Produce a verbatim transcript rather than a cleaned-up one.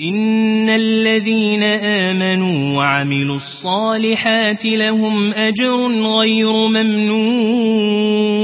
إن الذين آمنوا وعملوا الصالحات لهم أجر غير ممنون